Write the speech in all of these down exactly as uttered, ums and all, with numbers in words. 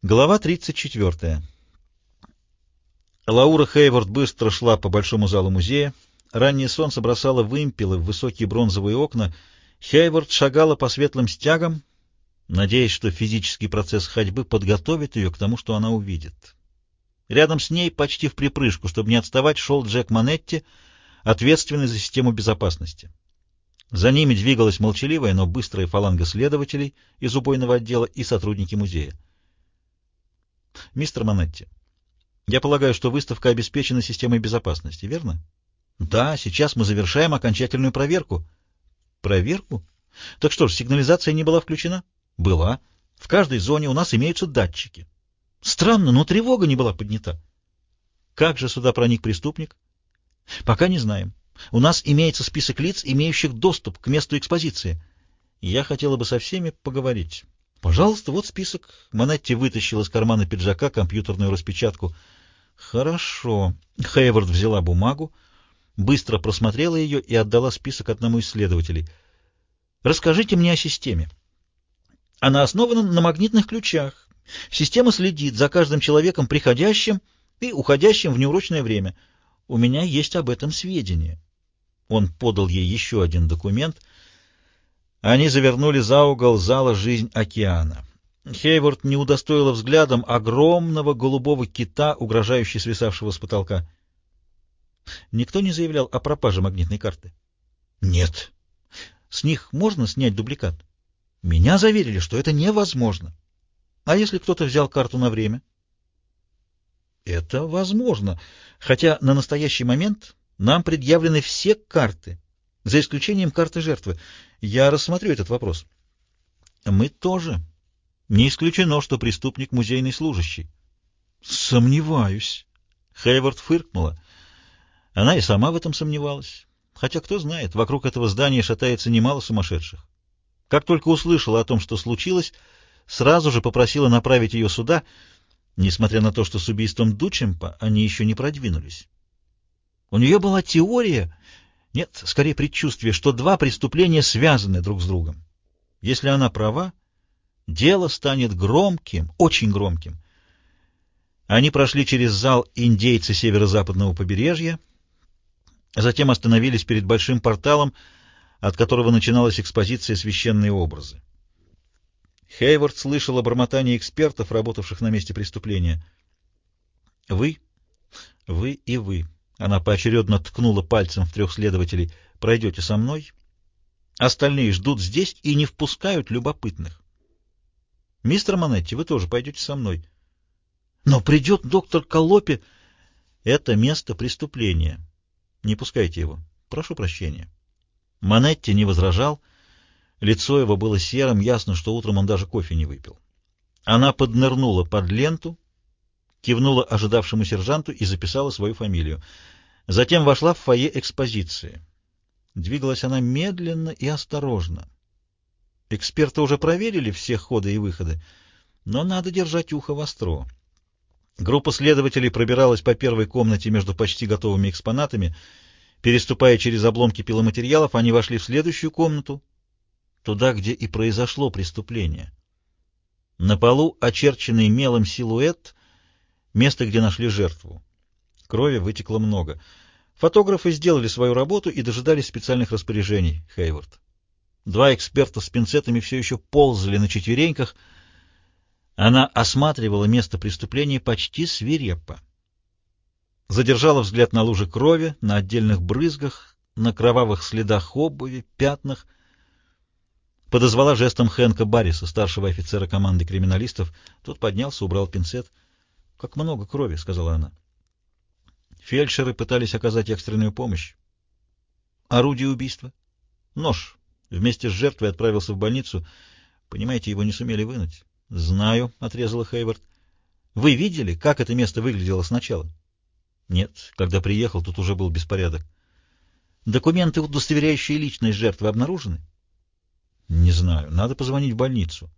Глава тридцать четвертая. Лаура Хейворт быстро шла по большому залу музея. Раннее солнце бросало вымпелы в высокие бронзовые окна. Хейворт шагала по светлым стягам, надеясь, что физический процесс ходьбы подготовит ее к тому, что она увидит. Рядом с ней, почти вприпрыжку, чтобы не отставать, шел Джек Манетти, ответственный за систему безопасности. За ними двигалась молчаливая, но быстрая фаланга следователей из убойного отдела и сотрудники музея. Мистер Манетти, я полагаю, что выставка обеспечена системой безопасности, верно? Да, сейчас мы завершаем окончательную проверку. Проверку? Так что ж, сигнализация не была включена? Была. В каждой зоне у нас имеются датчики. Странно, но тревога не была поднята. Как же сюда проник преступник? Пока не знаем. У нас имеется список лиц, имеющих доступ к месту экспозиции. Я хотела бы со всеми поговорить. Пожалуйста, вот список. Манетти вытащил из кармана пиджака компьютерную распечатку. Хорошо. Хейворт взяла бумагу, быстро просмотрела ее и отдала список одному из следователей. Расскажите мне о системе. Она основана на магнитных ключах. Система следит за каждым человеком, приходящим и уходящим в неурочное время. У меня есть об этом сведения. Он подал ей еще один документ. Они завернули за угол зала «Жизнь океана». Хейворт не удостоила взглядом огромного голубого кита, угрожающе свисавшего с потолка. Никто не заявлял о пропаже магнитной карты? Нет. С них можно снять дубликат? Меня заверили, что это невозможно. А если кто-то взял карту на время? Это возможно, хотя на настоящий момент нам предъявлены все карты, за исключением карты жертвы. Я рассмотрю этот вопрос. Мы тоже. Не исключено, что преступник музейный служащий. Сомневаюсь. Хейворт фыркнула. Она и сама в этом сомневалась. Хотя, кто знает, вокруг этого здания шатается немало сумасшедших. Как только услышала о том, что случилось, сразу же попросила направить ее сюда, несмотря на то, что с убийством Дучемпа они еще не продвинулись. У нее была теория, нет, скорее предчувствие, что два преступления связаны друг с другом. Если она права, дело станет громким, очень громким. Они прошли через зал «Индейцы северо-западного побережья», затем остановились перед большим порталом, от которого начиналась экспозиция «Священные образы». Хейворт слышал бормотание экспертов, работавших на месте преступления. «Вы, вы и вы», — она поочередно ткнула пальцем в трех следователей, — «пройдете со мной. Остальные ждут здесь и не впускают любопытных. Мистер Манетти, вы тоже пойдете со мной. Но придет доктор Коллопи. Это место преступления. Не пускайте его. Прошу прощения». Манетти не возражал. Лицо его было серым, ясно, что утром он даже кофе не выпил. Она поднырнула под ленту, кивнула ожидавшему сержанту и записала свою фамилию. Затем вошла в фойе экспозиции. Двигалась она медленно и осторожно. Эксперты уже проверили все ходы и выходы, но надо держать ухо востро. Группа следователей пробиралась по первой комнате между почти готовыми экспонатами. Переступая через обломки пиломатериалов, они вошли в следующую комнату, туда, где и произошло преступление. На полу очерченный мелом силуэт, место, где нашли жертву. Крови вытекло много. Фотографы сделали свою работу и дожидались специальных распоряжений, Хейворт. Два эксперта с пинцетами все еще ползали на четвереньках. Она осматривала место преступления почти свирепо. Задержала взгляд на луже крови, на отдельных брызгах, на кровавых следах обуви, пятнах. Подозвала жестом Хэнка Барриса, старшего офицера команды криминалистов. Тот поднялся, убрал пинцет. — Как много крови, — сказала она. Фельдшеры пытались оказать экстренную помощь. Орудие убийства? Нож. Вместе с жертвой отправился в больницу. Понимаете, его не сумели вынуть. — Знаю, — отрезала Хейворт. — Вы видели, как это место выглядело сначала? — Нет, когда приехал, тут уже был беспорядок. — Документы, удостоверяющие личность жертвы, обнаружены? — Не знаю, надо позвонить в больницу.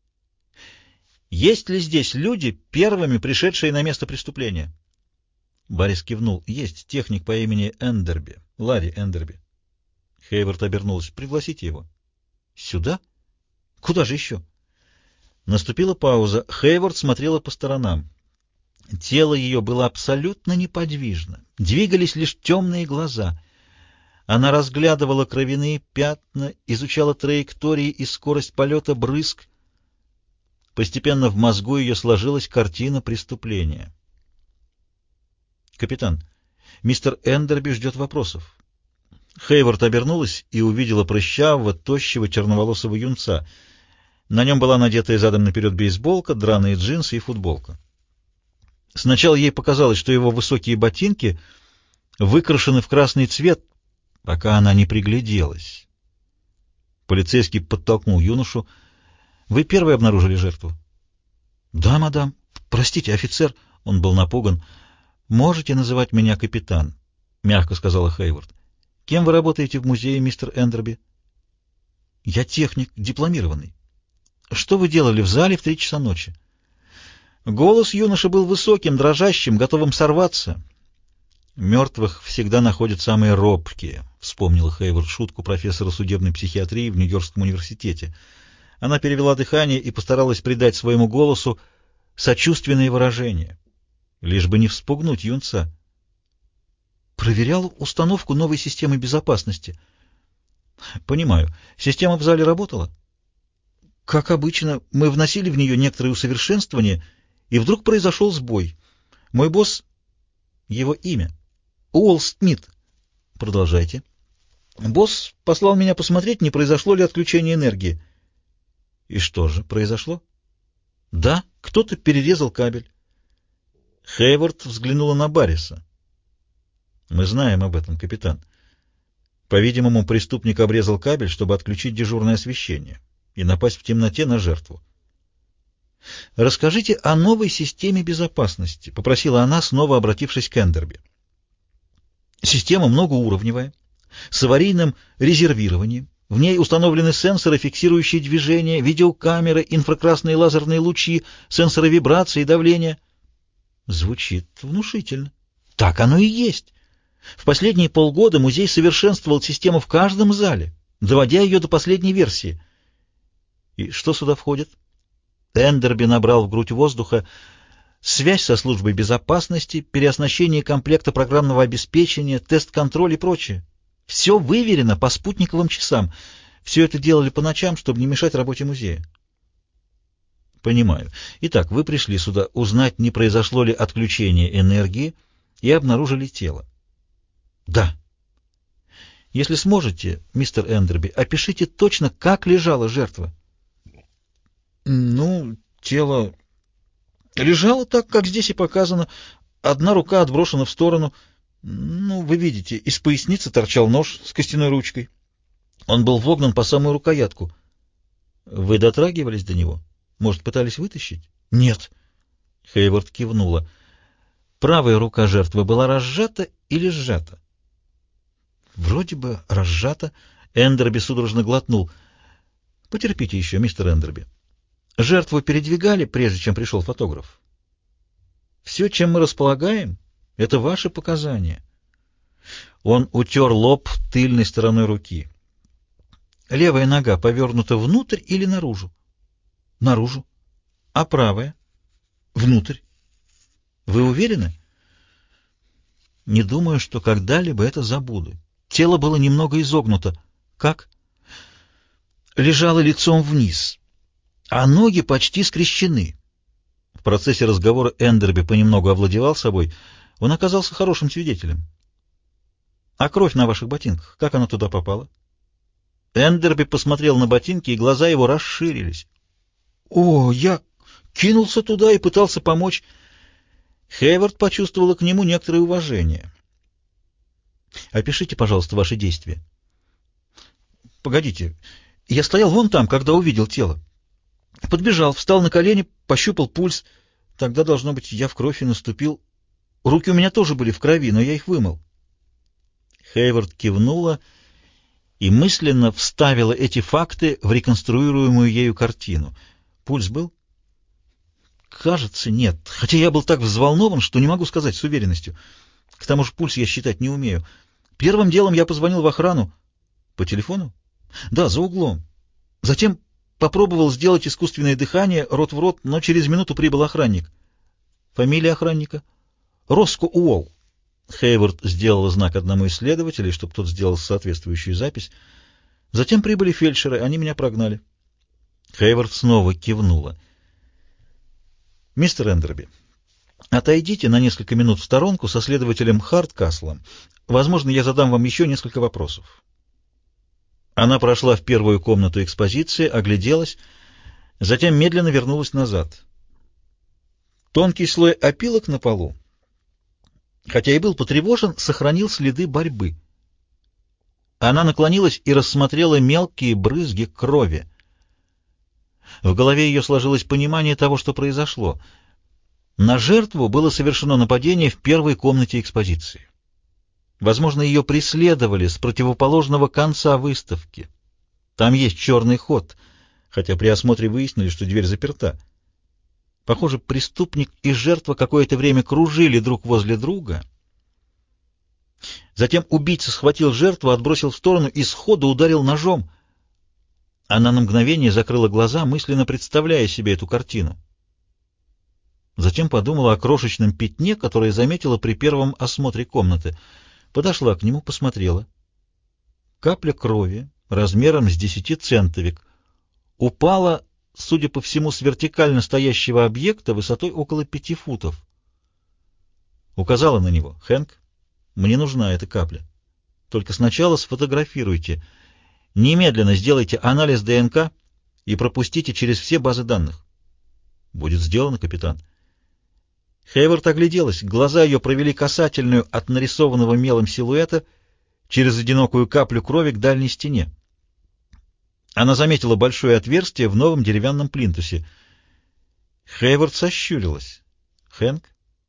— Есть ли здесь люди, первыми пришедшие на место преступления? Борис кивнул. — Есть техник по имени Эндерби, Ларри Эндерби. Хейворт обернулась. — Пригласите его. — Сюда? Куда же еще? — Наступила пауза. Хейворд смотрела по сторонам. Тело ее было абсолютно неподвижно. Двигались лишь темные глаза. Она разглядывала кровяные пятна, изучала траектории и скорость полета брызг. Постепенно в мозгу ее сложилась картина преступления. «Капитан, мистер Эндерби ждет вопросов». Хейворд обернулась и увидела прыщавого, тощего, черноволосого юнца. На нем была надетая задом наперед бейсболка, драные джинсы и футболка. Сначала ей показалось, что его высокие ботинки выкрашены в красный цвет, пока она не пригляделась. Полицейский подтолкнул юношу. «Вы первый обнаружили жертву?» «Да, мадам. Простите, офицер». Он был напуган. «Можете называть меня капитан», — мягко сказала Хейворд. «Кем вы работаете в музее, мистер Эндерби?» «Я техник, дипломированный». «Что вы делали в зале в три часа ночи?» Голос юноши был высоким, дрожащим, готовым сорваться. «Мертвых всегда находят самые робкие», — вспомнила Хейворд шутку профессора судебной психиатрии в Нью-Йоркском университете. Она перевела дыхание и постаралась придать своему голосу сочувственные выражения, лишь бы не вспугнуть юнца. «Проверял установку новой системы безопасности». «Понимаю. Система в зале работала?» «Как обычно, мы вносили в нее некоторые усовершенствования, и вдруг произошел сбой. Мой босс... Его имя. Уолл Смит». «Продолжайте». «Босс послал меня посмотреть, не произошло ли отключение энергии». «И что же, произошло?» «Да, кто-то перерезал кабель». Хейворд взглянула на Барриса. «Мы знаем об этом, капитан. По-видимому, преступник обрезал кабель, чтобы отключить дежурное освещение и напасть в темноте на жертву». «Расскажите о новой системе безопасности», — попросила она, снова обратившись к Эндерби. «Система многоуровневая, с аварийным резервированием. В ней установлены сенсоры, фиксирующие движение, видеокамеры, инфракрасные лазерные лучи, сенсоры вибрации и давления». Звучит внушительно. Так оно и есть. В последние полгода музей совершенствовал систему в каждом зале, доводя ее до последней версии. И что сюда входит? Эндерби набрал в грудь воздуха. Связь со службой безопасности, переоснащение комплекта программного обеспечения, тест-контроль и прочее. Все выверено по спутниковым часам. Все это делали по ночам, чтобы не мешать работе музея. Понимаю. Итак, вы пришли сюда узнать, не произошло ли отключение энергии, и обнаружили тело. Да. Если сможете, мистер Эндерби, опишите точно, как лежала жертва. Ну, тело лежало так, как здесь и показано. Одна рука отброшена в сторону. Ну, вы видите, из поясницы торчал нож с костяной ручкой. Он был вогнан по самую рукоятку. Вы дотрагивались до него? Может, пытались вытащить? Нет. Хейворд кивнула. Правая рука жертвы была разжата или сжата? Вроде бы разжата. Эндерби судорожно глотнул. Потерпите еще, мистер Эндерби. Жертву передвигали, прежде чем пришел фотограф? Все, чем мы располагаем, это ваши показания. Он утер лоб тыльной стороной руки. Левая нога повернута внутрь или наружу? Наружу. А правая? Внутрь. Вы уверены? Не думаю, что когда-либо это забуду. Тело было немного изогнуто. Как? Лежало лицом вниз, а ноги почти скрещены. В процессе разговора Эндерби понемногу овладевал собой. Он оказался хорошим свидетелем. А кровь на ваших ботинках, как она туда попала? Эндерби посмотрел на ботинки, и глаза его расширились. О, я кинулся туда и пытался помочь. Хейворд почувствовала к нему некоторое уважение. Опишите, пожалуйста, ваши действия. Погодите, я стоял вон там, когда увидел тело. Подбежал, встал на колени, пощупал пульс. Тогда, должно быть, я в кровь и наступил. Руки у меня тоже были в крови, но я их вымыл. Хейворд кивнула и мысленно вставила эти факты в реконструируемую ею картину. Пульс был? Кажется, нет. Хотя я был так взволнован, что не могу сказать с уверенностью. К тому же пульс я считать не умею. Первым делом я позвонил в охрану. По телефону? Да, за углом. Затем попробовал сделать искусственное дыхание рот в рот, но через минуту прибыл охранник. Фамилия охранника? Роско Уолл. Хейвард сделал знак одному из следователей, чтобы тот сделал соответствующую запись. Затем прибыли фельдшеры, они меня прогнали. Хейвард снова кивнула. «Мистер Эндерби, отойдите на несколько минут в сторонку со следователем Хардкаслом. Возможно, я задам вам еще несколько вопросов». Она прошла в первую комнату экспозиции, огляделась, затем медленно вернулась назад. Тонкий слой опилок на полу, хотя и был потревожен, сохранил следы борьбы. Она наклонилась и рассмотрела мелкие брызги крови. В голове ее сложилось понимание того, что произошло. На жертву было совершено нападение в первой комнате экспозиции. Возможно, ее преследовали с противоположного конца выставки. Там есть черный ход, хотя при осмотре выяснили, что дверь заперта. Похоже, преступник и жертва какое-то время кружили друг возле друга. Затем убийца схватил жертву, отбросил в сторону и сходу ударил ножом. Она на мгновение закрыла глаза, мысленно представляя себе эту картину. Затем подумала о крошечном пятне, которое заметила при первом осмотре комнаты. Подошла к нему, посмотрела. Капля крови размером с десятицентовик упала, судя по всему, с вертикально стоящего объекта высотой около пяти футов. Указала на него. «Хэнк, мне нужна эта капля. Только сначала сфотографируйте. Немедленно сделайте анализ ДНК и пропустите через все базы данных». «Будет сделано, капитан». Хейвард огляделась. Глаза ее провели касательную от нарисованного мелом силуэта через одинокую каплю крови к дальней стене. Она заметила большое отверстие в новом деревянном плинтусе. Хейвард сощурилась. «Хэнк?»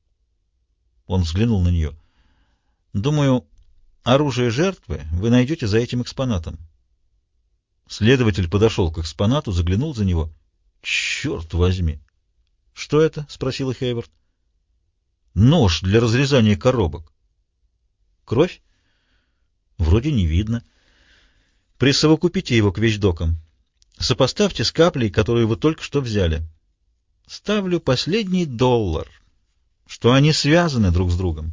Он взглянул на нее. «Думаю, оружие жертвы вы найдете за этим экспонатом». Следователь подошел к экспонату, заглянул за него. «Черт возьми!» «Что это?» — спросила Хейвард. «Нож для разрезания коробок». «Кровь?» «Вроде не видно». «Присовокупите его к вещдокам. Сопоставьте с каплей, которую вы только что взяли. Ставлю последний доллар, что они связаны друг с другом».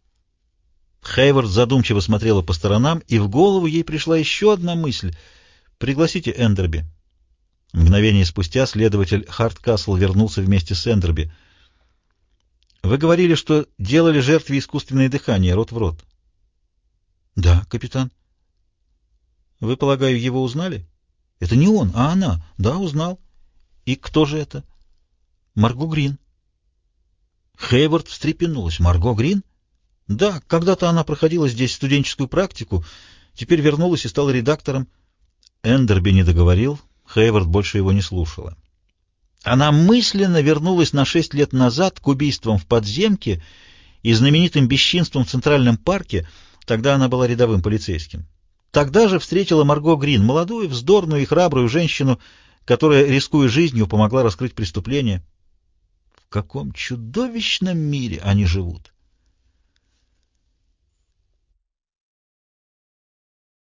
Хейвард задумчиво смотрела по сторонам, и в голову ей пришла еще одна мысль. «Пригласите Эндерби». Мгновение спустя следователь Хардкасл вернулся вместе с Эндерби. «Вы говорили, что делали жертве искусственное дыхание, рот в рот». «Да, капитан». «Вы, полагаю, его узнали?» «Это не он, а она». «Да, узнал». «И кто же это?» «Марго Грин». Хейвард встрепенулась. «Марго Грин?» «Да, когда-то она проходила здесь студенческую практику, теперь вернулась и стала редактором». Эндерби не договорил, Хейвард больше его не слушала. Она мысленно вернулась на шесть лет назад к убийствам в подземке и знаменитым бесчинствам в Центральном парке. Тогда она была рядовым полицейским. Тогда же встретила Марго Грин, молодую, вздорную и храбрую женщину, которая, рискуя жизнью, помогла раскрыть преступление. В каком чудовищном мире они живут!